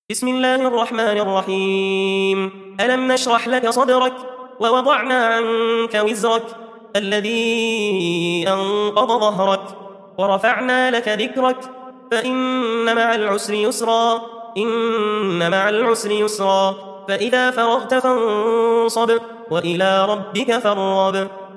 بسم الله الرحمن الرحيم. ألم نشرح لك صدرك ووضعنا عنك وزرك الذي أنقض ظهرك ورفعنا لك ذكرك فإن مع العسر يسرا إن مع العسر يسرا فإذا فرغت فانصب وإلى ربك فارغب.